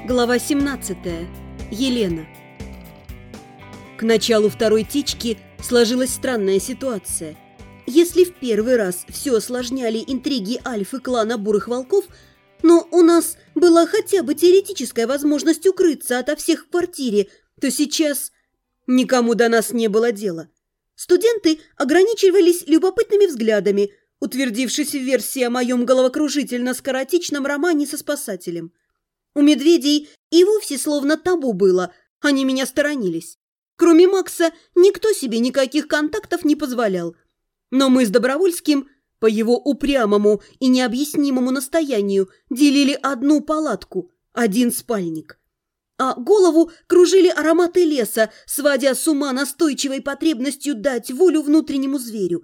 Глава 17. Елена. К началу второй течки сложилась странная ситуация. Если в первый раз все осложняли интриги Альфы клана Бурых Волков, но у нас была хотя бы теоретическая возможность укрыться ото всех в квартире, то сейчас никому до нас не было дела. Студенты ограничивались любопытными взглядами, утвердившись в версии о моем головокружительно-скоротечном романе со спасателем. У медведей и вовсе словно табу было, они меня сторонились. Кроме Макса, никто себе никаких контактов не позволял. Но мы с Добровольским, по его упрямому и необъяснимому настоянию, делили одну палатку, один спальник. А голову кружили ароматы леса, сводя с ума настойчивой потребностью дать волю внутреннему зверю.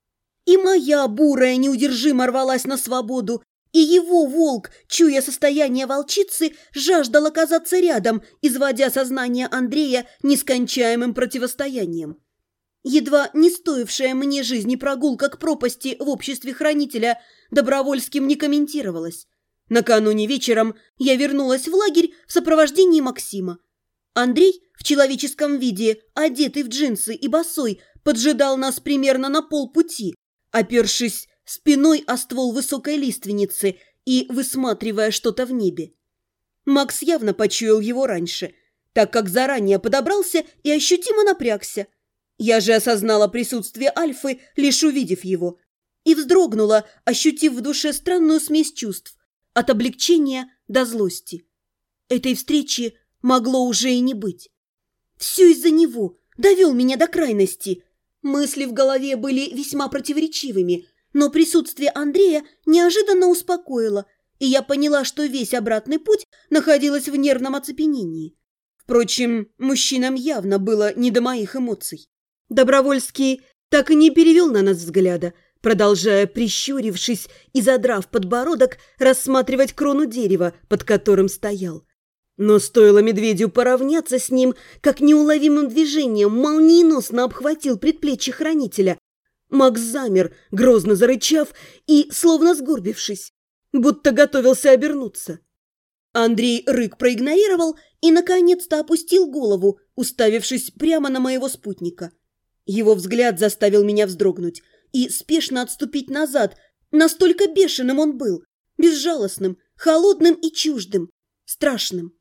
И моя бурая неудержимо рвалась на свободу, и его волк, чуя состояние волчицы, жаждал оказаться рядом, изводя сознание Андрея нескончаемым противостоянием. Едва не стоившая мне жизни прогулка к пропасти в обществе хранителя Добровольским не комментировалась. Накануне вечером я вернулась в лагерь в сопровождении Максима. Андрей в человеческом виде, одетый в джинсы и босой, поджидал нас примерно на полпути, опершись спиной о ствол высокой лиственницы и высматривая что-то в небе. Макс явно почуял его раньше, так как заранее подобрался и ощутимо напрягся. Я же осознала присутствие Альфы, лишь увидев его, и вздрогнула, ощутив в душе странную смесь чувств, от облегчения до злости. Этой встречи могло уже и не быть. Все из-за него, довел меня до крайности. Мысли в голове были весьма противоречивыми, но присутствие Андрея неожиданно успокоило, и я поняла, что весь обратный путь находилась в нервном оцепенении. Впрочем, мужчинам явно было не до моих эмоций. Добровольский так и не перевел на нас взгляда, продолжая, прищурившись и задрав подбородок, рассматривать крону дерева, под которым стоял. Но стоило медведю поравняться с ним, как неуловимым движением молниеносно обхватил предплечье хранителя. Макс замер, грозно зарычав и словно сгорбившись, будто готовился обернуться. Андрей рык проигнорировал и наконец-то опустил голову, уставившись прямо на моего спутника. Его взгляд заставил меня вздрогнуть и спешно отступить назад, настолько бешеным он был, безжалостным, холодным и чуждым, страшным.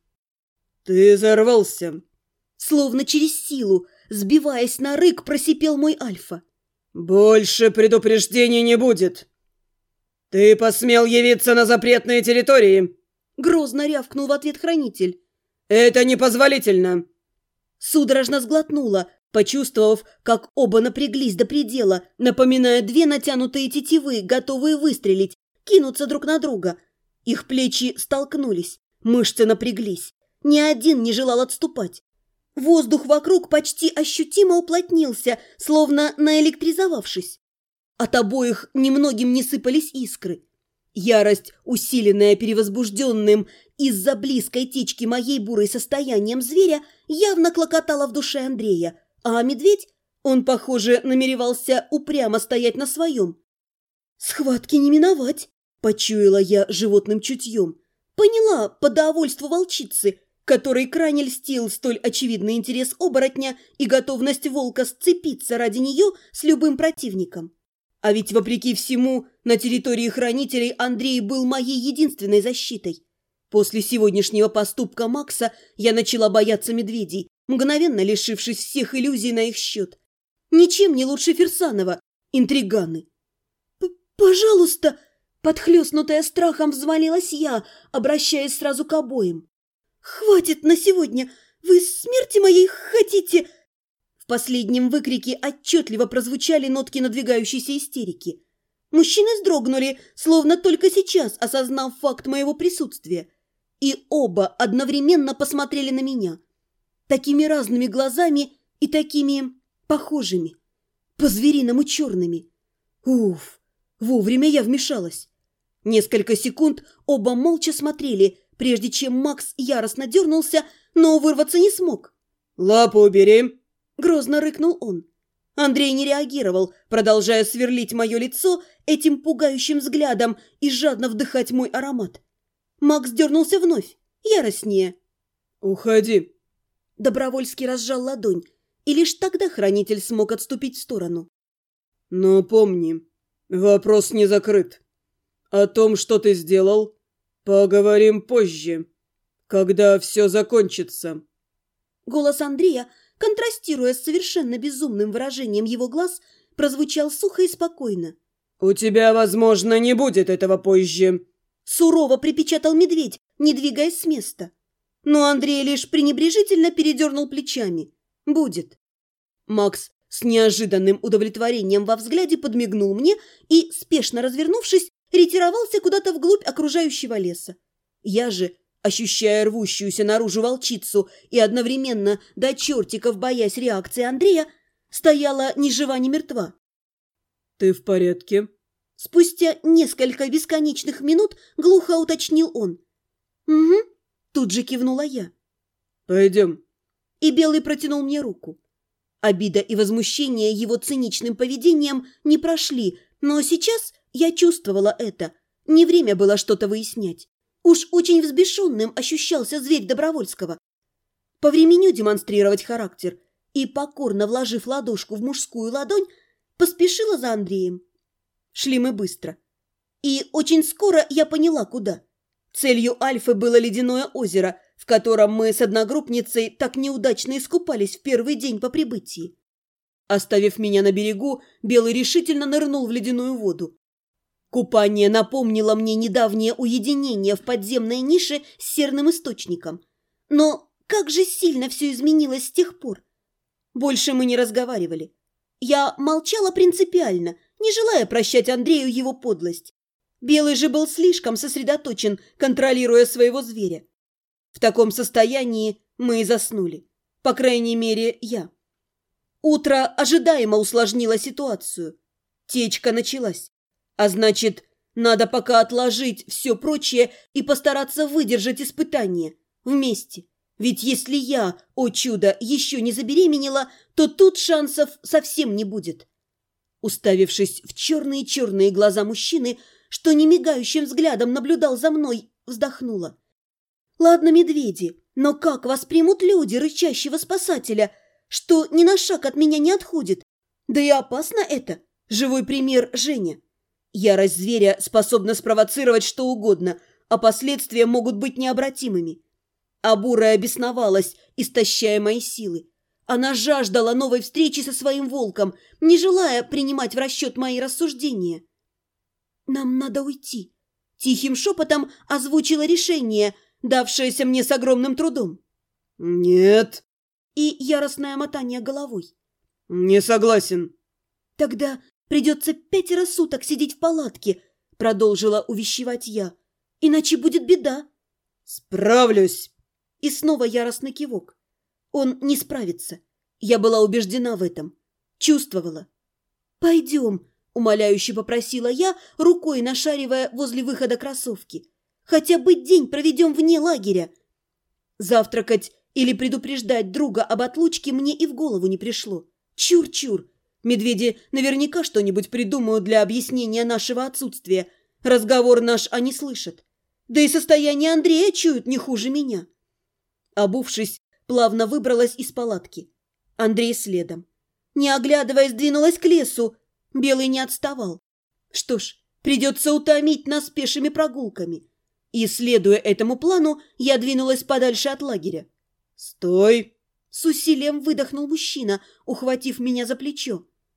«Ты взорвался!» Словно через силу, сбиваясь на рык, просипел мой Альфа. «Больше предупреждений не будет! Ты посмел явиться на запретные территории!» Грозно рявкнул в ответ хранитель. «Это непозволительно!» Судорожно сглотнула, почувствовав, как оба напряглись до предела, напоминая две натянутые тетивы, готовые выстрелить, кинуться друг на друга. Их плечи столкнулись, мышцы напряглись. Ни один не желал отступать. Воздух вокруг почти ощутимо уплотнился, словно наэлектризовавшись. От обоих немногим не сыпались искры. Ярость, усиленная перевозбужденным из-за близкой течки моей бурой состоянием зверя, явно клокотала в душе Андрея, а медведь, он, похоже, намеревался упрямо стоять на своем. «Схватки не миновать», – почуяла я животным чутьем. Поняла по довольству волчицы, которой крайне льстил столь очевидный интерес оборотня и готовность волка сцепиться ради нее с любым противником. А ведь, вопреки всему, на территории хранителей Андрей был моей единственной защитой. После сегодняшнего поступка Макса я начала бояться медведей, мгновенно лишившись всех иллюзий на их счет. Ничем не лучше Фирсанова, интриганы. «Пожалуйста!» – подхлестнутая страхом взмолилась я, обращаясь сразу к обоим. «Хватит на сегодня! Вы смерти моей хотите?» В последнем выкрике отчетливо прозвучали нотки надвигающейся истерики. Мужчины вздрогнули, словно только сейчас осознав факт моего присутствия. И оба одновременно посмотрели на меня. Такими разными глазами и такими похожими. По-звериному черными. Уф, вовремя я вмешалась. Несколько секунд оба молча смотрели, прежде чем Макс яростно дернулся, но вырваться не смог. «Лапу убери!» – грозно рыкнул он. Андрей не реагировал, продолжая сверлить мое лицо этим пугающим взглядом и жадно вдыхать мой аромат. Макс дернулся вновь. яростнее. «Уходи!» Добровольский разжал ладонь, и лишь тогда хранитель смог отступить в сторону. «Но помни, вопрос не закрыт. О том, что ты сделал, поговорим позже, когда все закончится». Голос Андрея, контрастируя с совершенно безумным выражением его глаз, прозвучал сухо и спокойно. «У тебя, возможно, не будет этого позже», — сурово припечатал медведь, не двигаясь с места. Но Андрей лишь пренебрежительно передернул плечами. «Будет». Макс с неожиданным удовлетворением во взгляде подмигнул мне и, спешно развернувшись, ретировался куда-то вглубь окружающего леса. Я же, ощущая рвущуюся наружу волчицу и одновременно до чертиков боясь реакции Андрея, стояла ни жива, ни мертва. «Ты в порядке?» Спустя несколько бесконечных минут глухо уточнил он. «Угу», тут же кивнула я. «Пойдем». И Белый протянул мне руку. Обида и возмущение его циничным поведением не прошли, но сейчас я чувствовала это. Не время было что-то выяснять. Уж очень взбешенным ощущался зверь Добровольского. По времени демонстрировать характер и, покорно вложив ладошку в мужскую ладонь, поспешила за Андреем. Шли мы быстро. И очень скоро я поняла, куда. Целью Альфы было ледяное озеро, в котором мы с одногруппницей так неудачно искупались в первый день по прибытии. Оставив меня на берегу, Белый решительно нырнул в ледяную воду. Купание напомнило мне недавнее уединение в подземной нише с серным источником. Но как же сильно все изменилось с тех пор. Больше мы не разговаривали. Я молчала принципиально, не желая прощать Андрею его подлость. Белый же был слишком сосредоточен, контролируя своего зверя. В таком состоянии мы и заснули. По крайней мере, я. Утро ожидаемо усложнило ситуацию. Течка началась. А значит, надо пока отложить все прочее и постараться выдержать испытание. Вместе. Ведь если я, о чудо, еще не забеременела, то тут шансов совсем не будет. Уставившись в черные-черные глаза мужчины, что немигающим взглядом наблюдал за мной, вздохнула. Ладно, медведи, но как воспримут люди рычащего спасателя, что ни на шаг от меня не отходит? Да и опасно это. Живой пример Женя. Ярость зверя способна спровоцировать что угодно, а последствия могут быть необратимыми. А бурая бесновалась, истощая мои силы. Она жаждала новой встречи со своим волком, не желая принимать в расчет мои рассуждения. «Нам надо уйти», — тихим шепотом озвучила решение, давшееся мне с огромным трудом. «Нет». И яростное мотание головой. «Не согласен». «Тогда придется 5 суток сидеть в палатке», — продолжила увещевать я. «Иначе будет беда». «Справлюсь». И снова яростный кивок. Он не справится. Я была убеждена в этом. Чувствовала. «Пойдем», — умоляюще попросила я, рукой нашаривая возле выхода кроссовки. «Хотя бы день проведем вне лагеря». Завтракать или предупреждать друга об отлучке мне и в голову не пришло. Чур-чур. Медведи наверняка что-нибудь придумают для объяснения нашего отсутствия. Разговор наш они слышат. Да и состояние Андрея чуют не хуже меня. Обувшись, плавно выбралась из палатки. Андрей следом. Не оглядываясь, двинулась к лесу. Белый не отставал. Что ж, придется утомить нас пешими прогулками. И, следуя этому плану, я двинулась подальше от лагеря. «Стой!» С усилием выдохнул мужчина, ухватив меня за плечо.